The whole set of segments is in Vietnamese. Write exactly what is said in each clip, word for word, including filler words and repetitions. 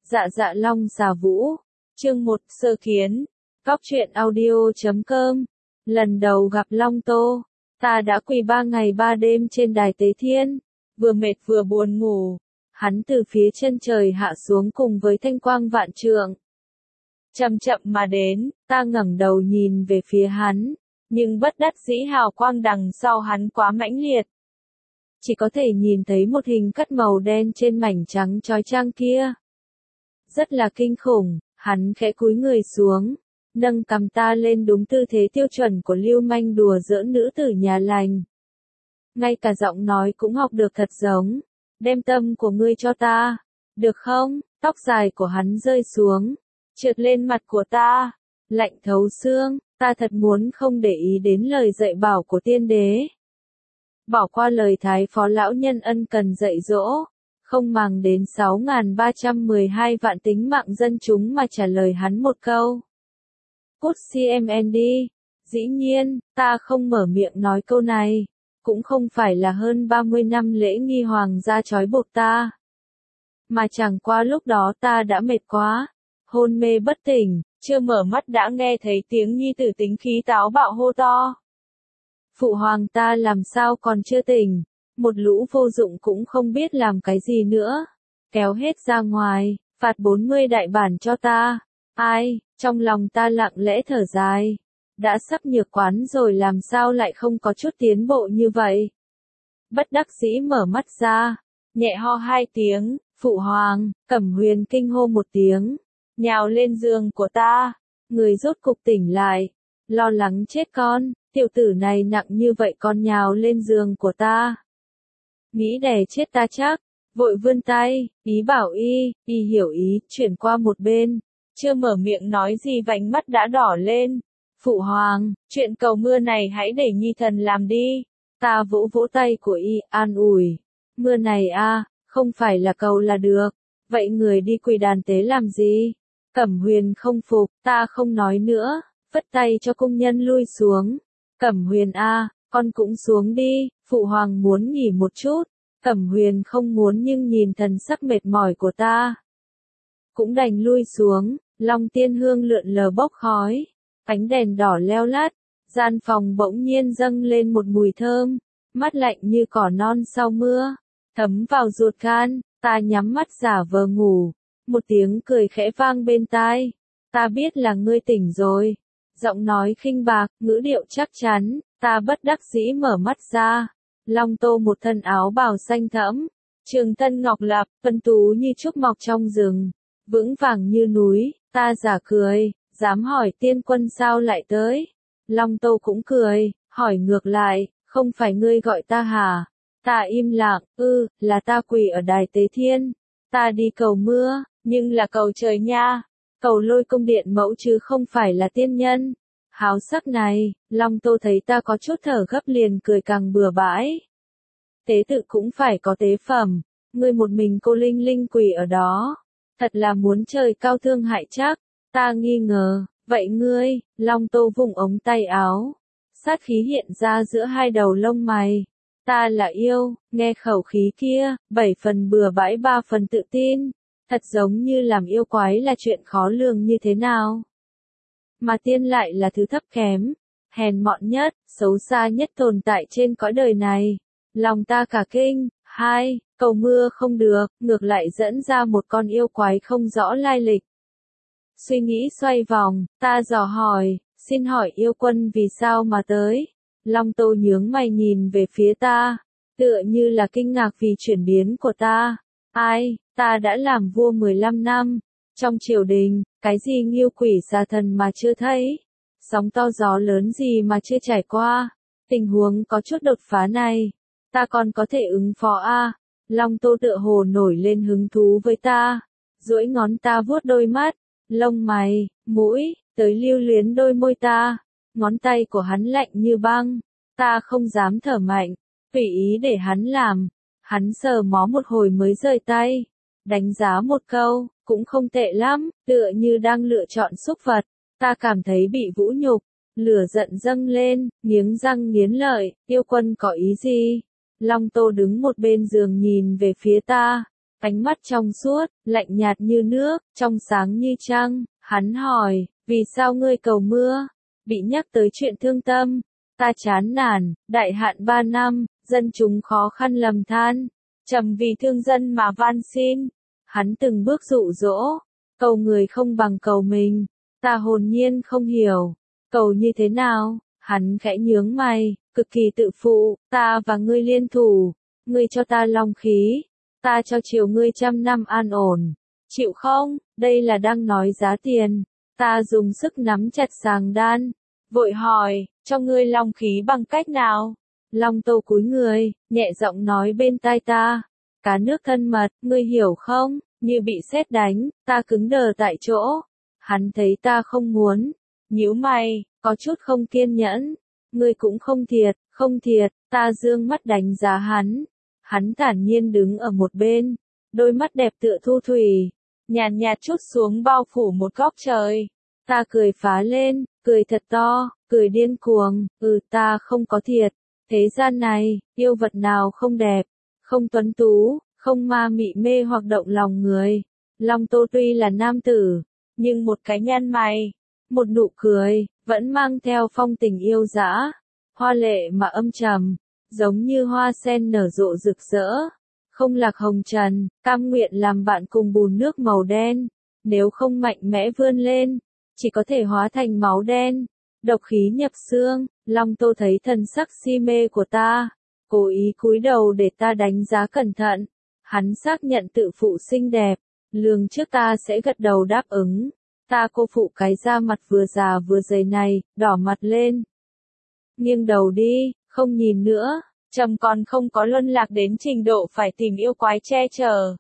Dạ dạ long xà vũ. Chương một sơ kiến. Góc truyện audio chấm com. Lần đầu gặp Long Tô, ta đã quỳ ba ngày ba đêm trên đài Tế Thiên, vừa mệt vừa buồn ngủ. Hắn từ phía chân trời hạ xuống cùng với thanh quang vạn trượng. Chậm chậm mà đến, ta ngẩng đầu nhìn về phía hắn, nhưng bất đắc dĩ hào quang đằng sau hắn quá mãnh liệt. Chỉ có thể nhìn thấy một hình cắt màu đen trên mảnh trắng chói chang kia. Rất là kinh khủng, hắn khẽ cúi người xuống, nâng cầm ta lên đúng tư thế tiêu chuẩn của lưu manh đùa giỡn nữ tử nhà lành. Ngay cả giọng nói cũng học được thật giống, đem tâm của ngươi cho ta, được không? Tóc dài của hắn rơi xuống, trượt lên mặt của ta, lạnh thấu xương, ta thật muốn không để ý đến lời dạy bảo của tiên đế. Bỏ qua lời thái phó lão nhân ân cần dạy dỗ, không màng đến sáu nghìn ba trăm mười hai vạn tính mạng dân chúng mà trả lời hắn một câu. Cút xê em đi. Dĩ nhiên, ta không mở miệng nói câu này, cũng không phải là hơn ba mươi năm lễ nghi hoàng gia trói buộc ta. Mà chẳng qua lúc đó ta đã mệt quá, hôn mê bất tỉnh, chưa mở mắt đã nghe thấy tiếng nhi tử tính khí táo bạo hô to. Phụ hoàng ta làm sao còn chưa tỉnh, một lũ vô dụng cũng không biết làm cái gì nữa. Kéo hết ra ngoài, phạt bốn mươi đại bản cho ta. Ai, trong lòng ta lặng lẽ thở dài. Đã sắp nhược quán rồi làm sao lại không có chút tiến bộ như vậy. Bất đắc dĩ mở mắt ra, nhẹ ho hai tiếng, phụ hoàng, Cẩm Huyền kinh hô một tiếng, nhào lên giường của ta, người rốt cục tỉnh lại, lo lắng chết con, tiểu tử này nặng như vậy còn nhào lên giường của ta. Nghĩ đè chết ta chắc, vội vươn tay, ý bảo y, y hiểu ý, chuyển qua một bên, chưa mở miệng nói gì vành mắt đã đỏ lên. Phụ hoàng, chuyện cầu mưa này hãy để nhi thần làm đi. Ta vỗ vỗ tay của y, an ủi. Mưa này a, không phải là cầu là được. Vậy người đi quỳ đàn tế làm gì? Cẩm Huyền không phục, ta không nói nữa, phất tay cho công nhân lui xuống. Cẩm Huyền a, con cũng xuống đi, phụ hoàng muốn nghỉ một chút. Cẩm Huyền không muốn nhưng nhìn thần sắc mệt mỏi của ta, cũng đành lui xuống. Long tiên hương lượn lờ bốc khói, ánh đèn đỏ leo lát, gian phòng bỗng nhiên dâng lên một mùi thơm, mát lạnh như cỏ non sau mưa, thấm vào ruột gan. Ta nhắm mắt giả vờ ngủ, một tiếng cười khẽ vang bên tai. Ta biết là ngươi tỉnh rồi. Giọng nói khinh bạc, ngữ điệu chắc chắn. Ta bất đắc dĩ mở mắt ra. Long Tô một thân áo bào xanh thẫm, trường thân ngọc lập, vân tú như trúc mọc trong rừng, vững vàng như núi. Ta giả cười, dám hỏi tiên quân sao lại tới? Long Tô cũng cười, hỏi ngược lại, không phải ngươi gọi ta hả? Ta im lặng, ư, là ta quỳ ở đài Tế Thiên. Ta đi cầu mưa, nhưng là cầu trời nha. Cầu Lôi Cung điện mẫu chứ không phải là tiên nhân. Háo sắc này, Long Tô thấy ta có chút thở gấp liền cười càng bừa bãi. Tế tự cũng phải có tế phẩm, ngươi một mình cô linh linh quỳ ở đó. Thật là muốn trời cao thương hại chắc. Ta nghi ngờ, vậy ngươi, Long Tô vùng ống tay áo. Sát khí hiện ra giữa hai đầu lông mày. Ta là yêu, nghe khẩu khí kia, bảy phần bừa bãi ba phần tự tin. Thật giống như làm yêu quái là chuyện khó lường như thế nào. Mà tiên lại là thứ thấp kém, hèn mọn nhất, xấu xa nhất tồn tại trên cõi đời này. Lòng ta cả kinh. Hai, cầu mưa không được, ngược lại dẫn ra một con yêu quái không rõ lai lịch. Suy nghĩ xoay vòng, ta dò hỏi, xin hỏi yêu quân vì sao mà tới? Long Tô nhướng mày nhìn về phía ta, tựa như là kinh ngạc vì chuyển biến của ta. Ai, ta đã làm vua mười lăm năm, trong triều đình, cái gì nghiêu quỷ xà thần mà chưa thấy, sóng to gió lớn gì mà chưa trải qua, tình huống có chút đột phá này, ta còn có thể ứng phó a? À? Long Tô tựa hồ nổi lên hứng thú với ta, duỗi ngón ta vuốt đôi mắt, lông mày, mũi, tới lưu luyến đôi môi ta. Ngón tay của hắn lạnh như băng, ta không dám thở mạnh, tùy ý để hắn làm. Hắn sờ mó một hồi mới rời tay, đánh giá một câu, cũng không tệ lắm, tựa như đang lựa chọn xúc vật. Ta cảm thấy bị vũ nhục, lửa giận dâng lên, nghiến răng nghiến lợi, yêu quân có ý gì? Long Tô đứng một bên giường nhìn về phía ta, ánh mắt trong suốt, lạnh nhạt như nước, trong sáng như trăng. Hắn hỏi, vì sao ngươi cầu mưa? Bị nhắc tới chuyện thương tâm, ta chán nản, đại hạn ba năm, dân chúng khó khăn lầm than, trầm vì thương dân mà van xin. Hắn từng bước dụ dỗ, cầu người không bằng cầu mình, ta hồn nhiên không hiểu, cầu như thế nào? Hắn khẽ nhướng mày, cực kỳ tự phụ, ta và ngươi liên thủ, ngươi cho ta long khí, ta cho chiều ngươi trăm năm an ổn, chịu không? Đây là đang nói giá tiền. Ta dùng sức nắm chặt sàng đan, vội hỏi, cho ngươi long khí bằng cách nào? Long Tô cúi người, nhẹ giọng nói bên tai ta, cá nước thân mật, ngươi hiểu không? Như bị sét đánh, ta cứng đờ tại chỗ. Hắn thấy ta không muốn, nhíu mày, có chút không kiên nhẫn. Ngươi cũng không thiệt, không thiệt, ta dương mắt đánh giá hắn. Hắn thản nhiên đứng ở một bên, đôi mắt đẹp tựa thu thủy, nhàn nhạt chút xuống bao phủ một góc trời. Ta cười phá lên, cười thật to, cười điên cuồng, ừ ta không có thiệt. Thế gian này, yêu vật nào không đẹp, không tuấn tú, không ma mị mê hoặc động lòng người. Long Tô tuy là nam tử, nhưng một cái nhăn mày, một nụ cười, vẫn mang theo phong tình yêu dã, hoa lệ mà âm trầm, giống như hoa sen nở rộ rực rỡ. Không lạc hồng trần, cam nguyện làm bạn cùng bùn nước màu đen, nếu không mạnh mẽ vươn lên, chỉ có thể hóa thành máu đen, độc khí nhập xương. Long Tô thấy thần sắc si mê của ta, cố ý cúi đầu để ta đánh giá cẩn thận. Hắn xác nhận tự phụ xinh đẹp, lường trước ta sẽ gật đầu đáp ứng. Ta cô phụ cái da mặt vừa già vừa dày này, đỏ mặt lên. Nghiêng đầu đi, không nhìn nữa, trầm còn không có luân lạc đến trình độ phải tìm yêu quái che chở.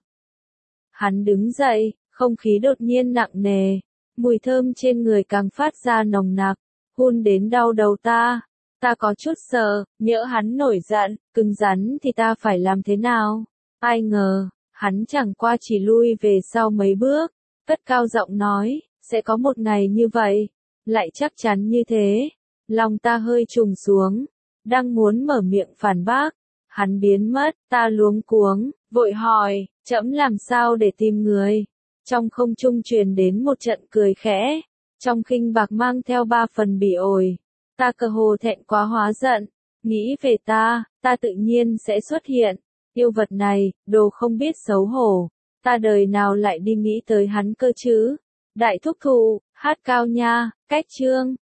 Hắn đứng dậy, không khí đột nhiên nặng nề, mùi thơm trên người càng phát ra nồng nặc, hun đến đau đầu ta. Ta có chút sợ, nhỡ hắn nổi giận, cứng rắn thì ta phải làm thế nào? Ai ngờ, hắn chẳng qua chỉ lui về sau mấy bước, cất cao giọng nói, sẽ có một ngày như vậy, lại chắc chắn như thế. Lòng ta hơi trùng xuống, đang muốn mở miệng phản bác, hắn biến mất, ta luống cuống, vội hỏi, trẫm làm sao để tìm người? Trong không trung truyền đến một trận cười khẽ, trong khinh bạc mang theo ba phần bỉ ổi. Ta cơ hồ thẹn quá hóa giận, nghĩ về ta, ta tự nhiên sẽ xuất hiện. Yêu vật này, đồ không biết xấu hổ, ta đời nào lại đi nghĩ tới hắn cơ chứ? Đại thúc thụ, hát cao nha, cách chương.